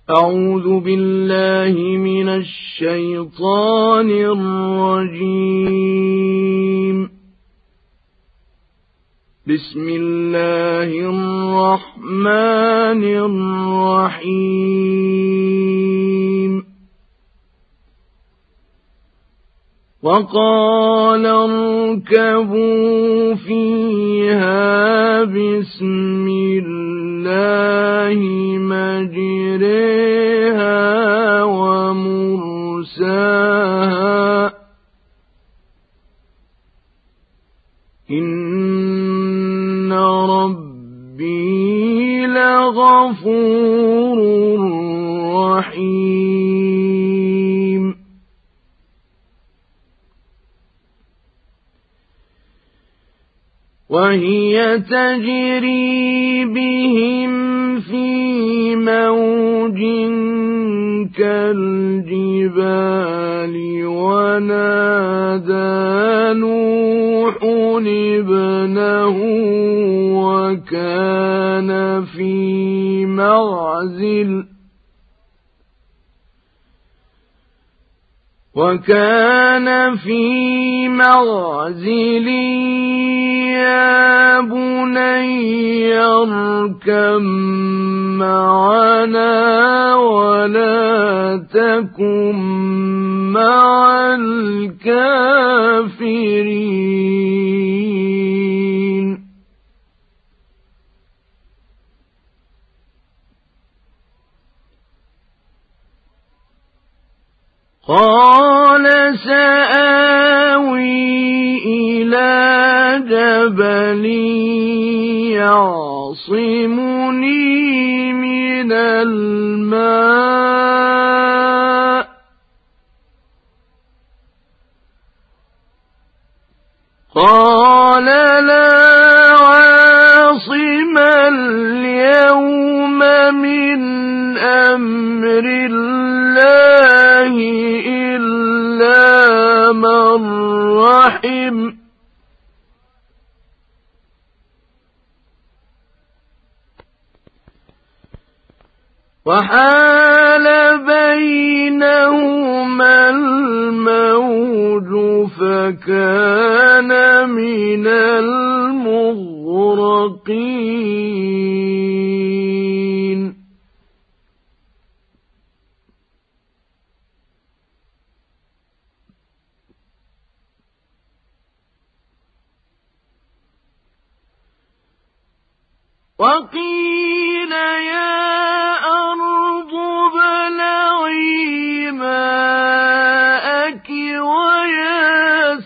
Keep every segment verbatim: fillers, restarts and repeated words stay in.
أعوذ بالله من الشيطان الرجيم. بسم الله الرحمن الرحيم. وقال اركبوا فيها بسم الله مجريها ومرساها إن ربي لغفور رحيم. وهي تجري بهم في موج كالجبال ونادى نوح ابنه وكان في معزل وكان في معزل يا بني اركب معنا ولا تكن مع الكافرين. قال سآوي إلى جبل يعصمني من الماء قال لا عاصم اليوم من أمر الله إلا من رحم وحال بينهما الموج فكان من المغرقين. وقيل يا أرض ابلعي ماءك ويا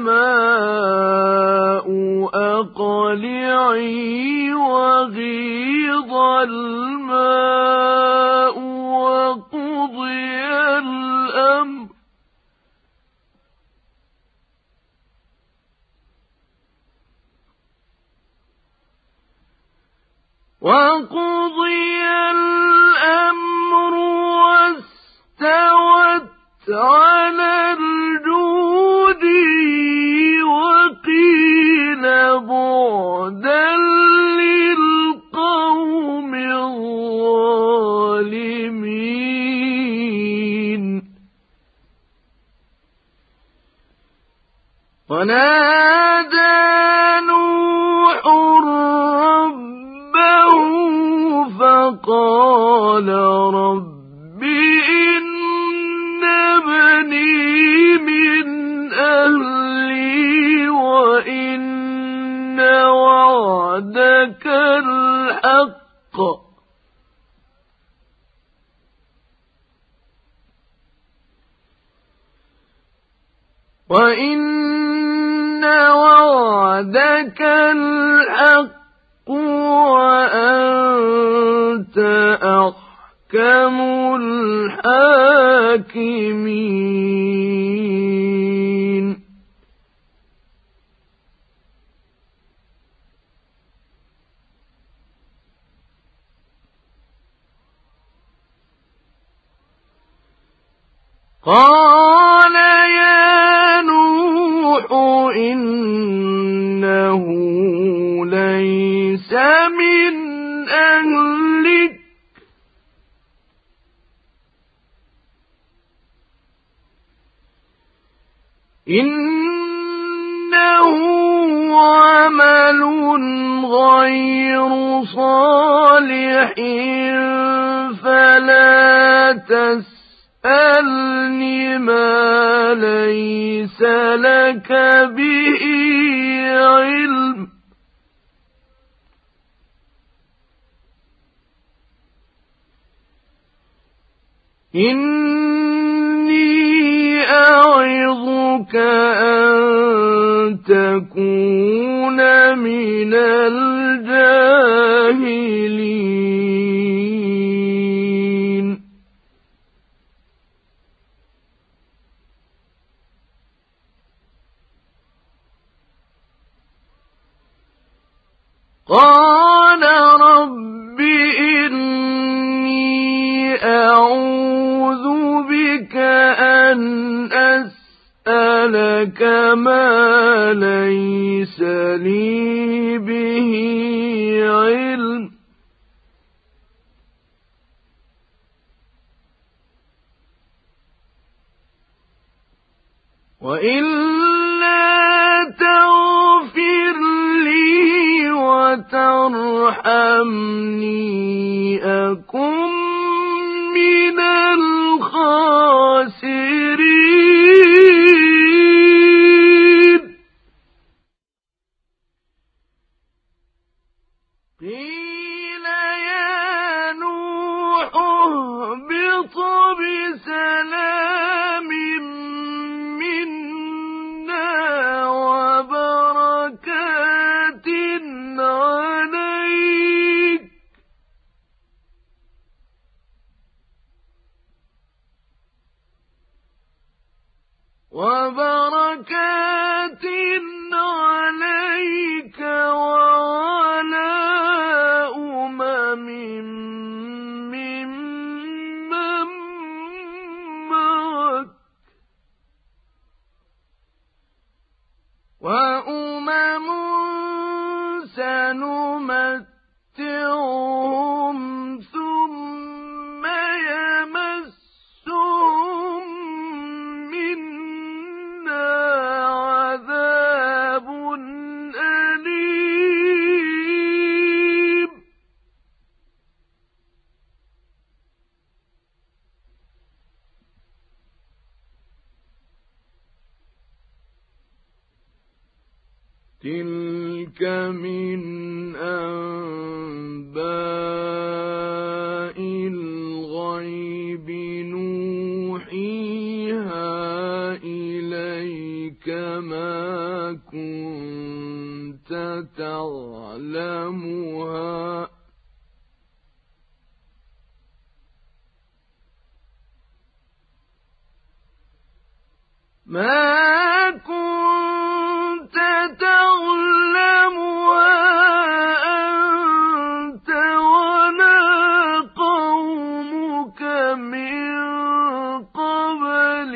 سماء أقلعي وغيض الماء وقضي الأمر وقضي الأمر واستوت على الجود وقيل بعدا للقوم الظالمين. ونادى نوح فقال رب إن ابني من أهلي وإن وعدك الحق وإن وعدك الحق وأنت أحكم الحاكمين. قال يا نوح إنه ليس من أهلك إنه عمل غير صالح فلا تسألني ما ليس لك به علم إني أعظك أن تكون من الجاهلين قال رب إني أعوذ بك أن أسألك ما ليس لي به علم وإلا تغفر لي وترحمني أكن من الخاسرين قيل يا نوح اهبط بسلام منا وبركات عليك وبركات عليك وعلى أمم ممن معك وأمم سنمتعهم ثم يمسهم منا عذاب أليم تلك من أنباء الغيب نوحيها إليك ما كنت تعلمها ما كنت تعلمها أنت ولا قومك من قبل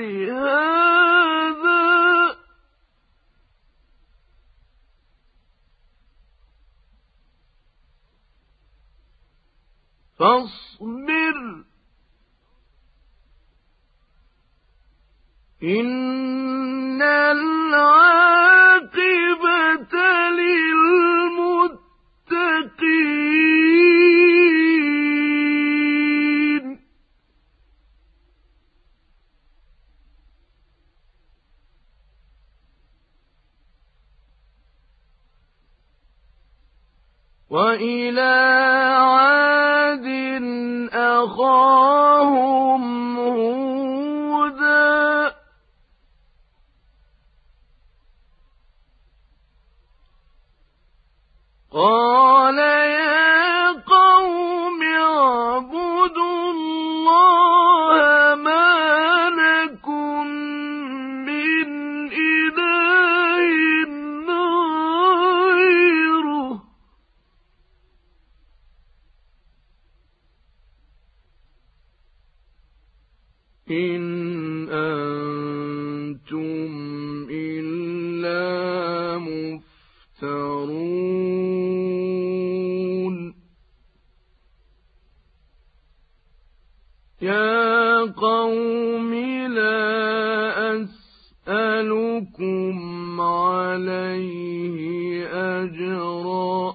هذا فاصبر إن العاقبة للمتقين وإلى عاد أخاهم هودا قال يا قوم اعبدوا الله ما لكم من إله غيره إن أنتم إلا مفترون يا قوم لا أسألكم عليه أجرا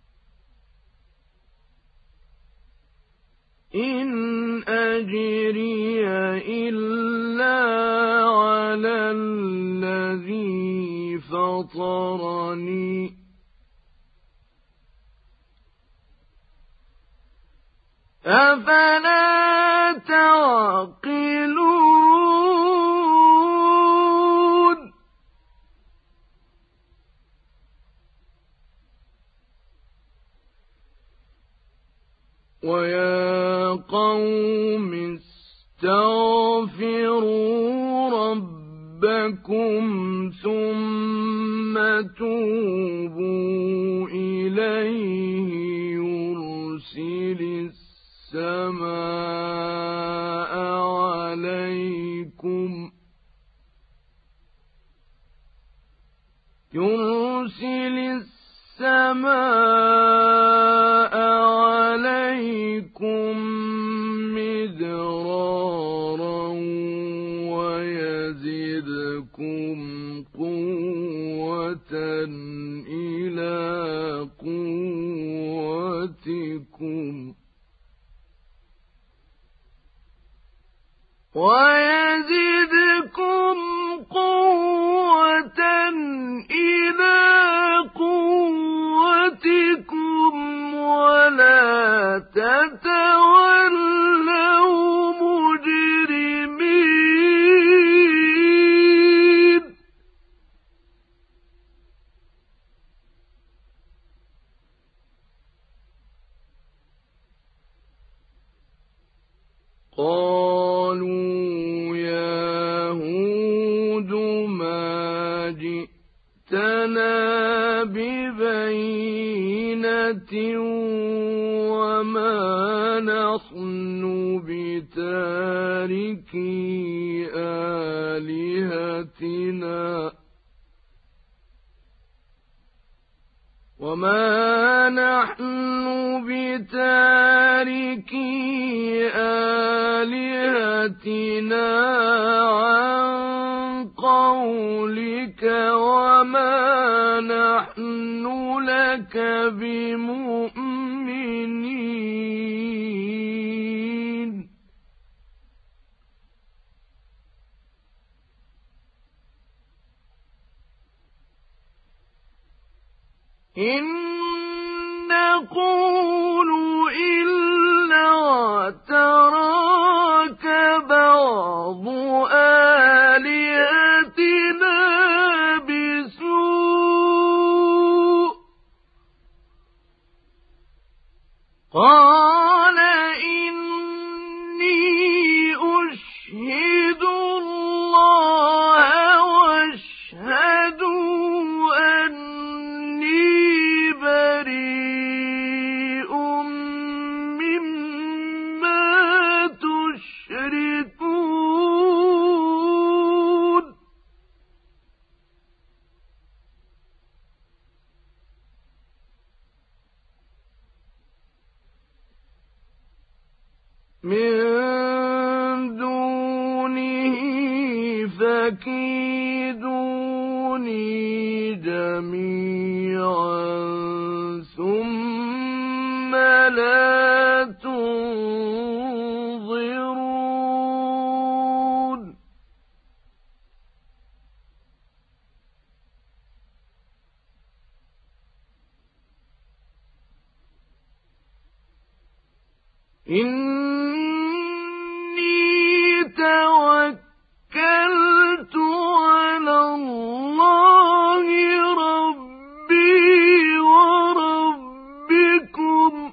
إن أجري إلا على الذي فطرني أفلا تعقلون ويا قوم استغفروا ربكم ثم توبوا إليه يرسل السماء عليكم يرسل السماء عليكم مدرارا ويزدكم قوة إلى قوتكم ويزدكم قوة إلى قوتكم ولا تتولوا مجرمين قالوا يا هود ما جئتنا ببينة وما نحن بتاركي آلهتنا وما نحن بتاركي آلهتنا عن قولك وما نحن لك بمؤمنين إن نقول إلا اعتراك بعض آلهتنا بسوء قال إني أشهد الله واشهدوا أني بريء مما تشركون من دونه فكيدوني جميعا ثم لا تنظرون إني توكلت على الله ربي وربكم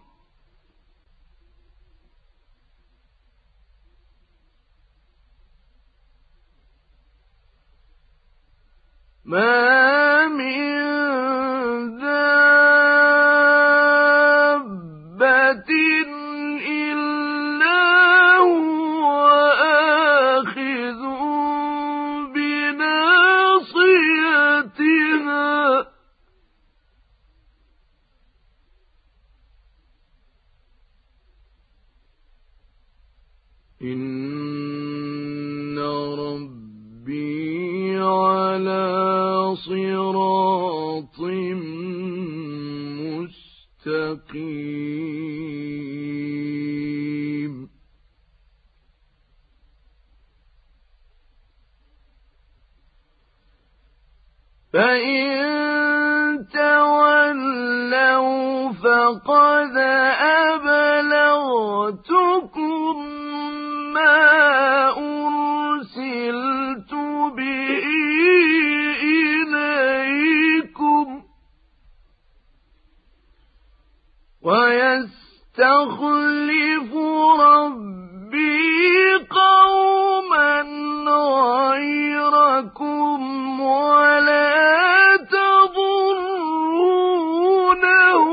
ما من دابة إلا هو آخذ بناصيتها إن ربي على صراط مستقيم فإن تولوا فقد أبلغتكم ما أرسلت به إليكم ويستخلف ربي قوما غيركم ولا تضرونه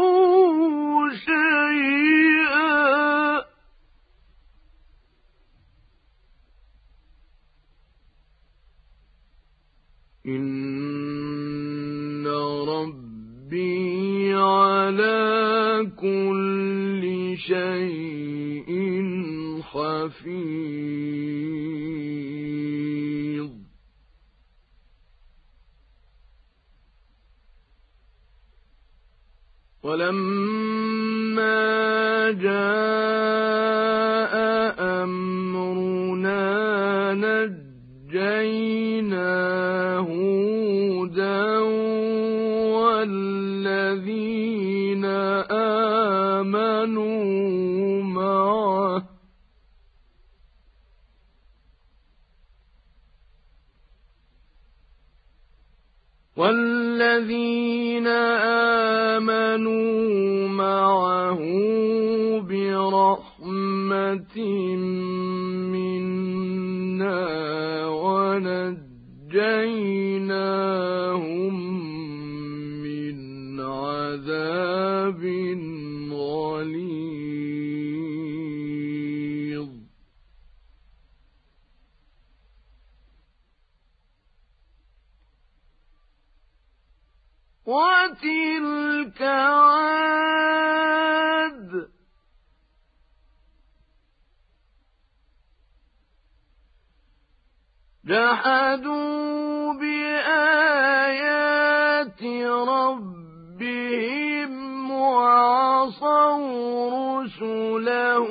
شيئا إن ربي على كل شيء حفيظ ولما جاء أمرنا نجينا هودا والذين آمنوا معه والذين آمنوا معه برحمة منا ونجيناهم من عذاب غليظ وتلك عاد جحدوا بآيات ربهم وعصوا رسله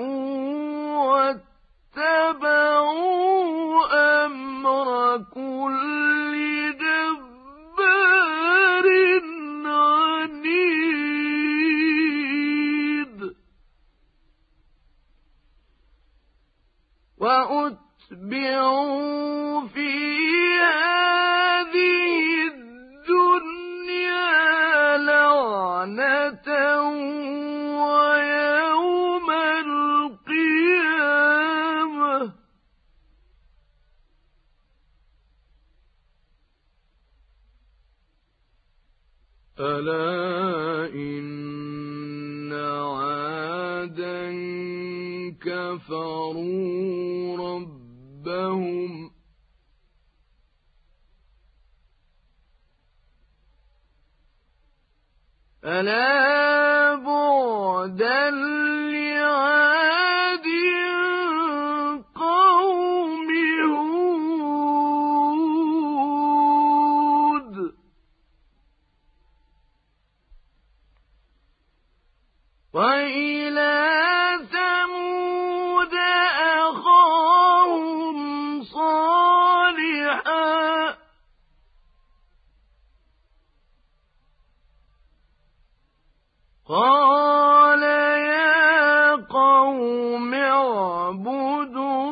واتبعوا أمر كل جبار عنيد وأتبعوا في هذه الدنيا لعنة ويوم القيامة ألا إن عادا كفروا ربهم ألا بعدا لعاد قوم هود وإلى ثمود أخاهم صالحا قال يا قوم اعبدوا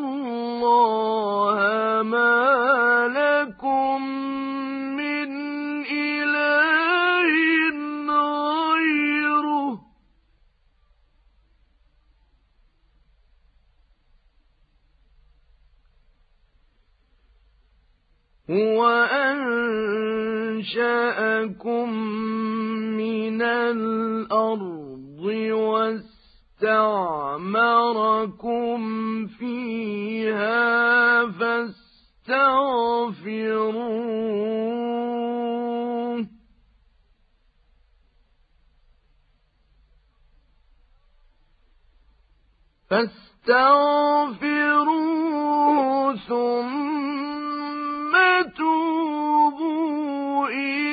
الله ما لكم من إله غيره هو أنشأكم من الأرض واستعمركم فيها فاستغفروه فاستغفروه ثم توبوا إليه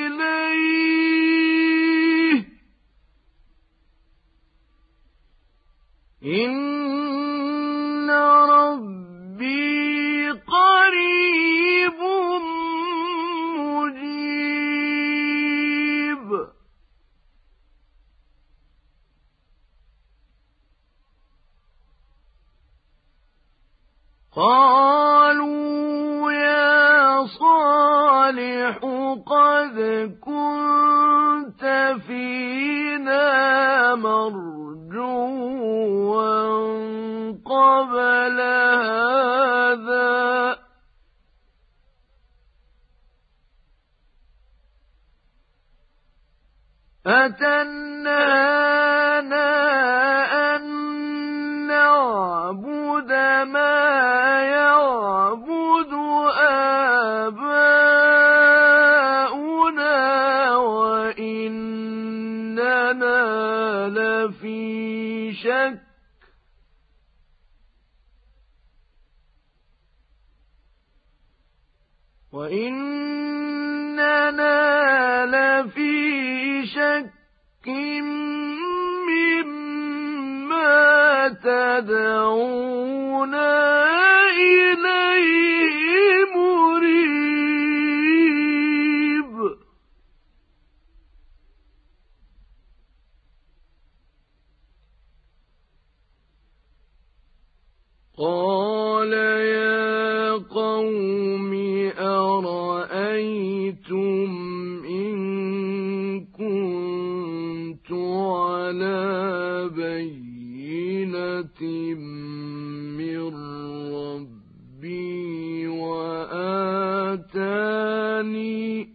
قالوا يا صالح قد كنت فينا مرجوا قبل هذا أتنهانا أن نعبد ما يعبد آباؤنا وإننا لفي شك وإننا لفي شك مما تدعونا إليه مريب قال يا قوم أرأيتم إن كنت على بينة من ربي وآتاني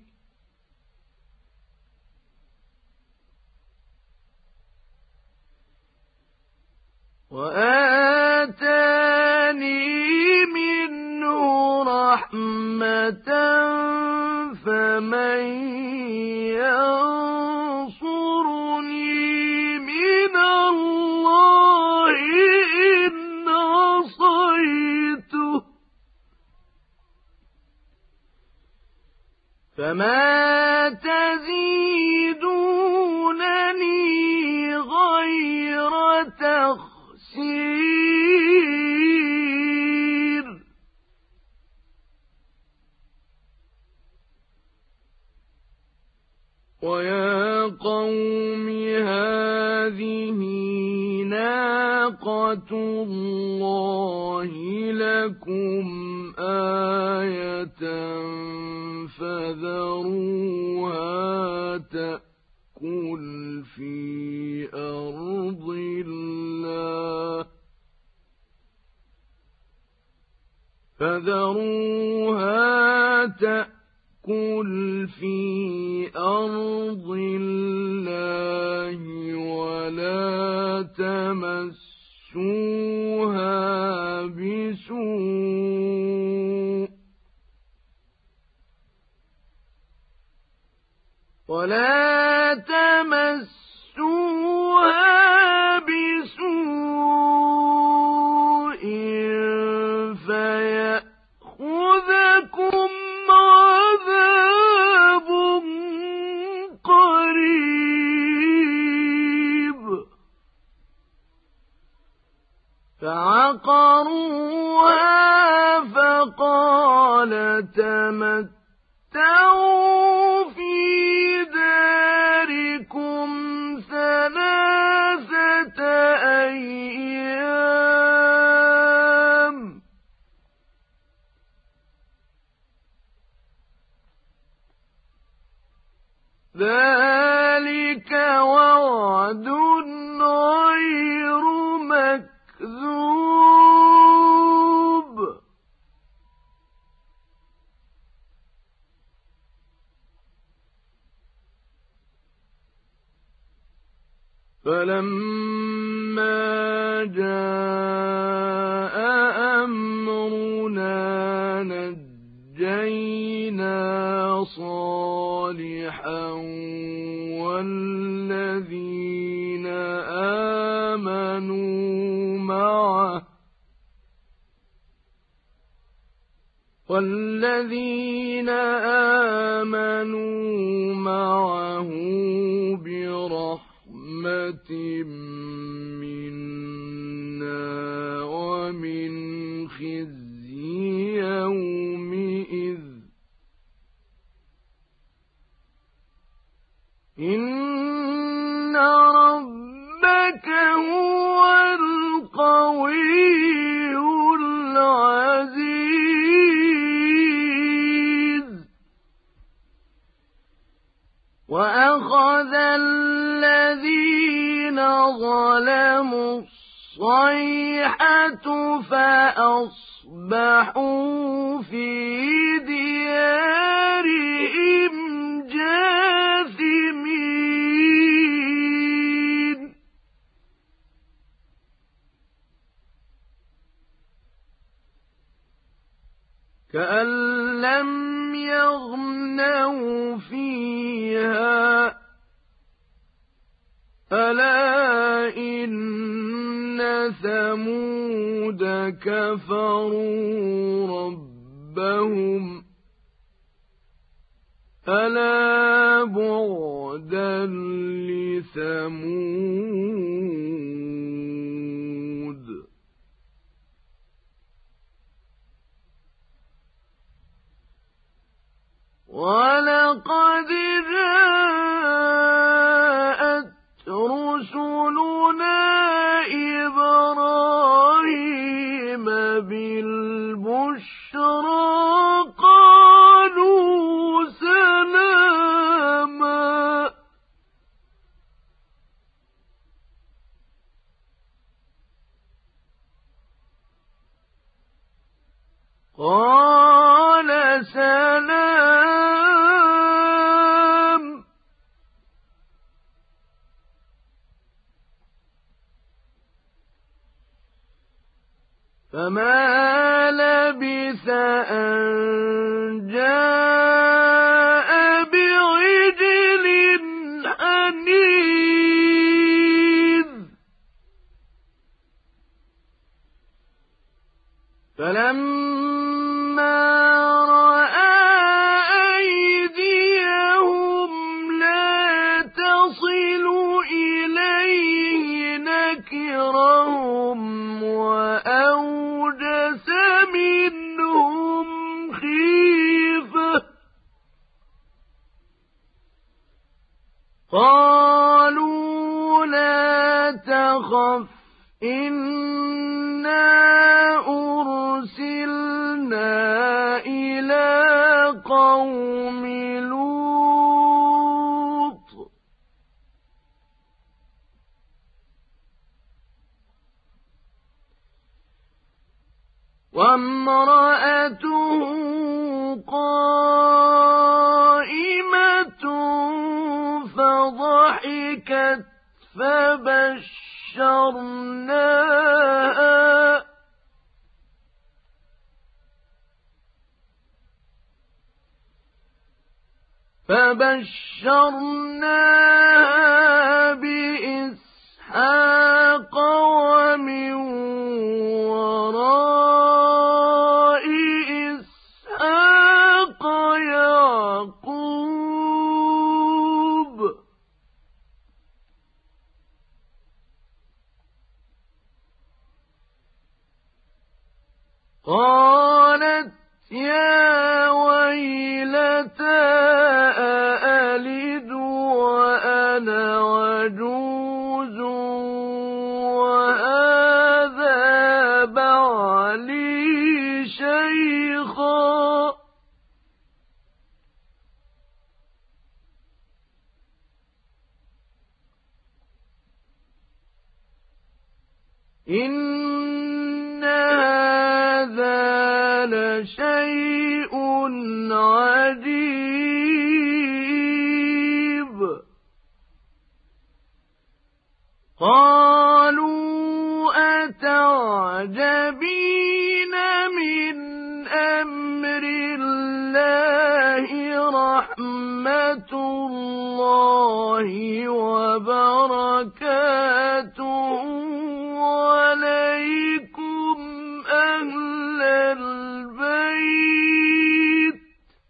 وآتاني منه رحمة فمن ينصرني من الله إن عصيته فما تزيدونني غير تخسير ويا قوم هذه ناقة الله لكم آية فذروها تأكل في أرض الله فذروها تأكل في أرض الله ولا تمسوها بسوء ولا تمسوها بسوء فيأخذكم عذاب قريب فعقروها فقال تمتعوا في داركم ثلاثة أيام ذلك وعد غير مكذوب فلما جاء أمرنا نجينا صالحا والذين آمنوا معه والذين آمنوا معه برحمة منا ومن خزي يومئذ إن ربك هو القوي العزيز الصيحة فأصبحوا في ديارهم جاثمين كأن لم يغنوا فيها ألا إن ثمود كفروا ربهم ألا بعدا لثمود ولقد جاءت رسلنا إبراهيم بالبشرى قالوا سلاما قال سلام فما لبث أن جاء بعجل حنيذ فلما رأى أيديهم لا تصل إليه نكرهم وأوجس منهم خيفة قالوا لا تخف إنا أرسلنا إلى قوم لوط وامرأته قائمة فضحكت فبشرناها فبشرناها بإسحاق ومن وراء إسحاق يعقوب قالت يا ويلتى أألد وأنا عجوز وهذا بعلي شيخا إن هذا لشيء عجيب قالوا أتعجبين من أمر الله رحمة الله وبركاته عليكم أهل البيت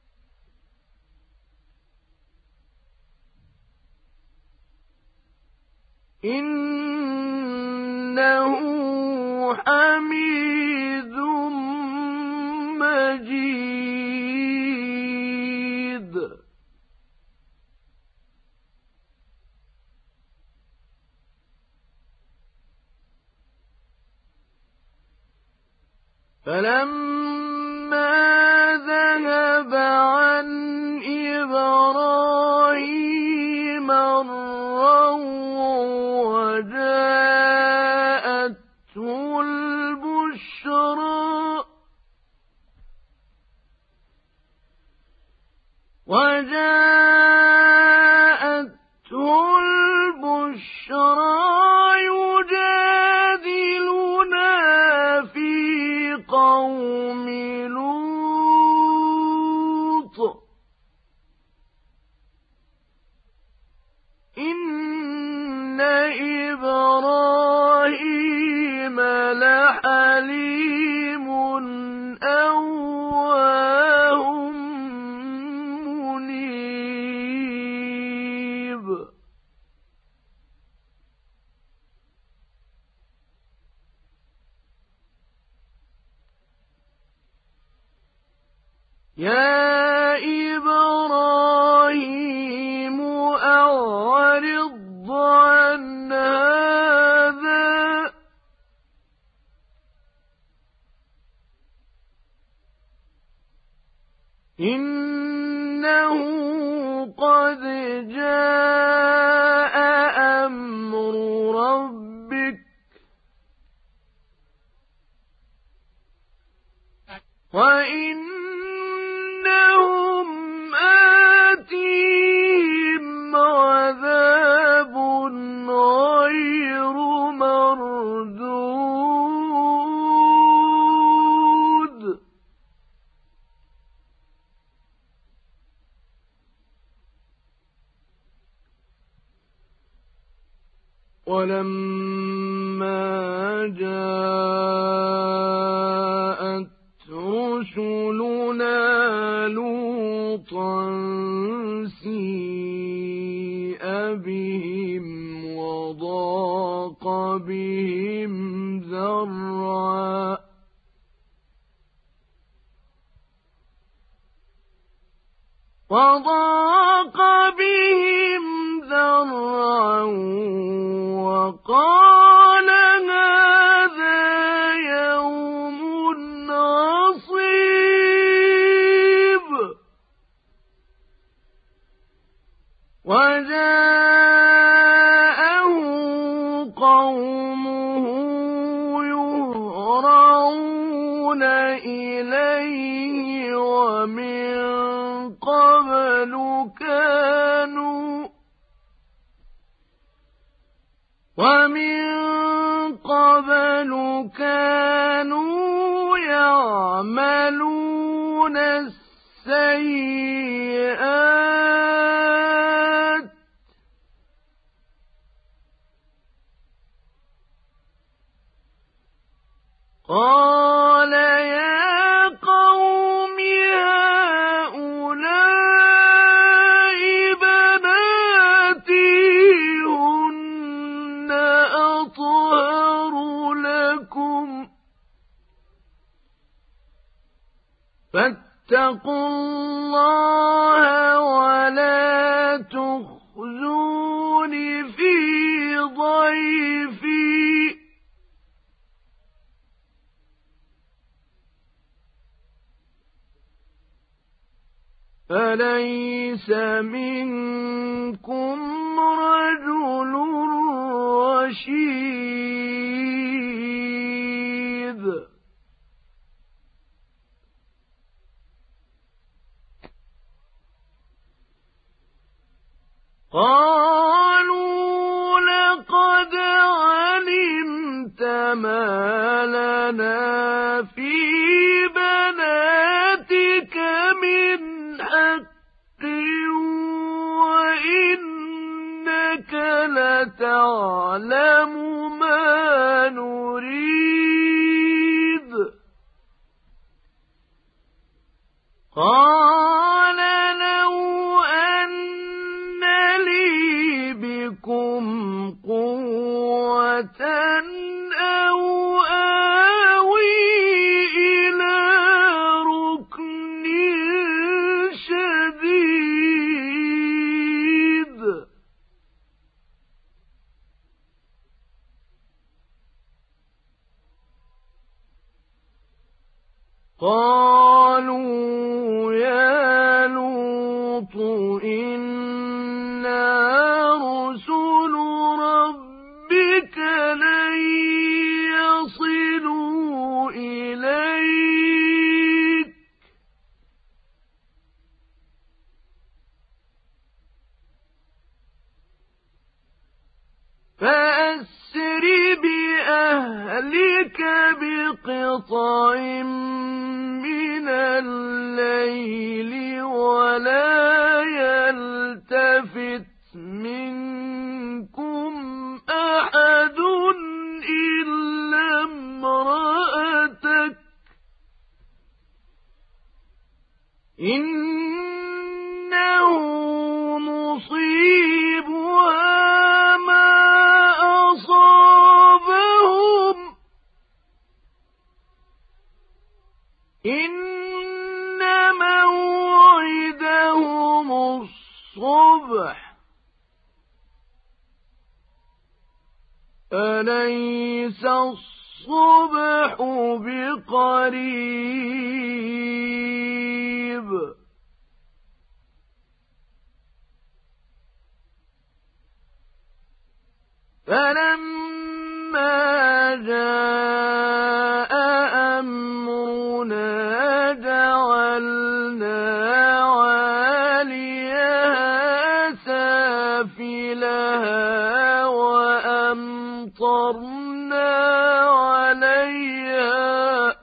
إنه حميد مجيد فلما ذهب عن إبراهيم الروع وجاءته وجاءته البشرى يجادلنا في قوم لوط إن إبراهيم لحليم أواه منيب يا إبراهيم أعرض عن هذا إنه قد جاء أمر ربك وإنهم آتيهم عذاب غير مردود ولما جاءت رسلنا لوطا سيء بهم وضاق بهم ذرعا وضاق بهم ذرعا وقال هذا يوم عصيب وجاءه قومه يهرعون إليه ومن قبل كانوا ومن قبل كانوا يعملون السيئات قال يا قوم هؤلاء بناتي هن أطهر لكم فاتقوا الله ولا تخزون في ضيفي أليس منكم رجل رشيد قالوا لقد علمت ما لنا في بناتك من حق وإنك لتعلم ما نريد قال لو أن لي بكم قوة أو آوي إلى ركن شديد قالوا يا لوط إنا رسل ربك لن يصلوا إليك ربك بقطع من الليل ولا يلتفت منكم أحد إلا امرأتك إنه مصيبها ما أصابهم إن موعدهم الصبح أليس الصبح بقريب فلما جاء أمرنا جعلنا عاليها سافلها وأمطرنا عليها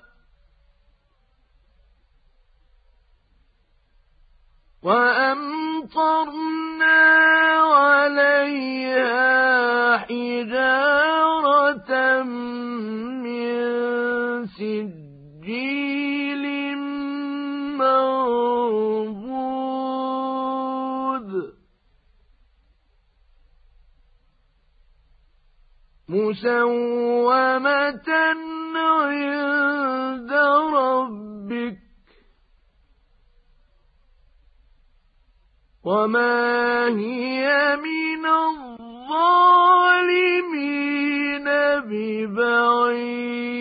وأمطرنا عليها حجارة من سجيل منضود مسومة عند ربك وما هي من الظالمين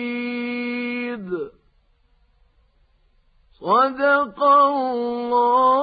ببعيد صدق الله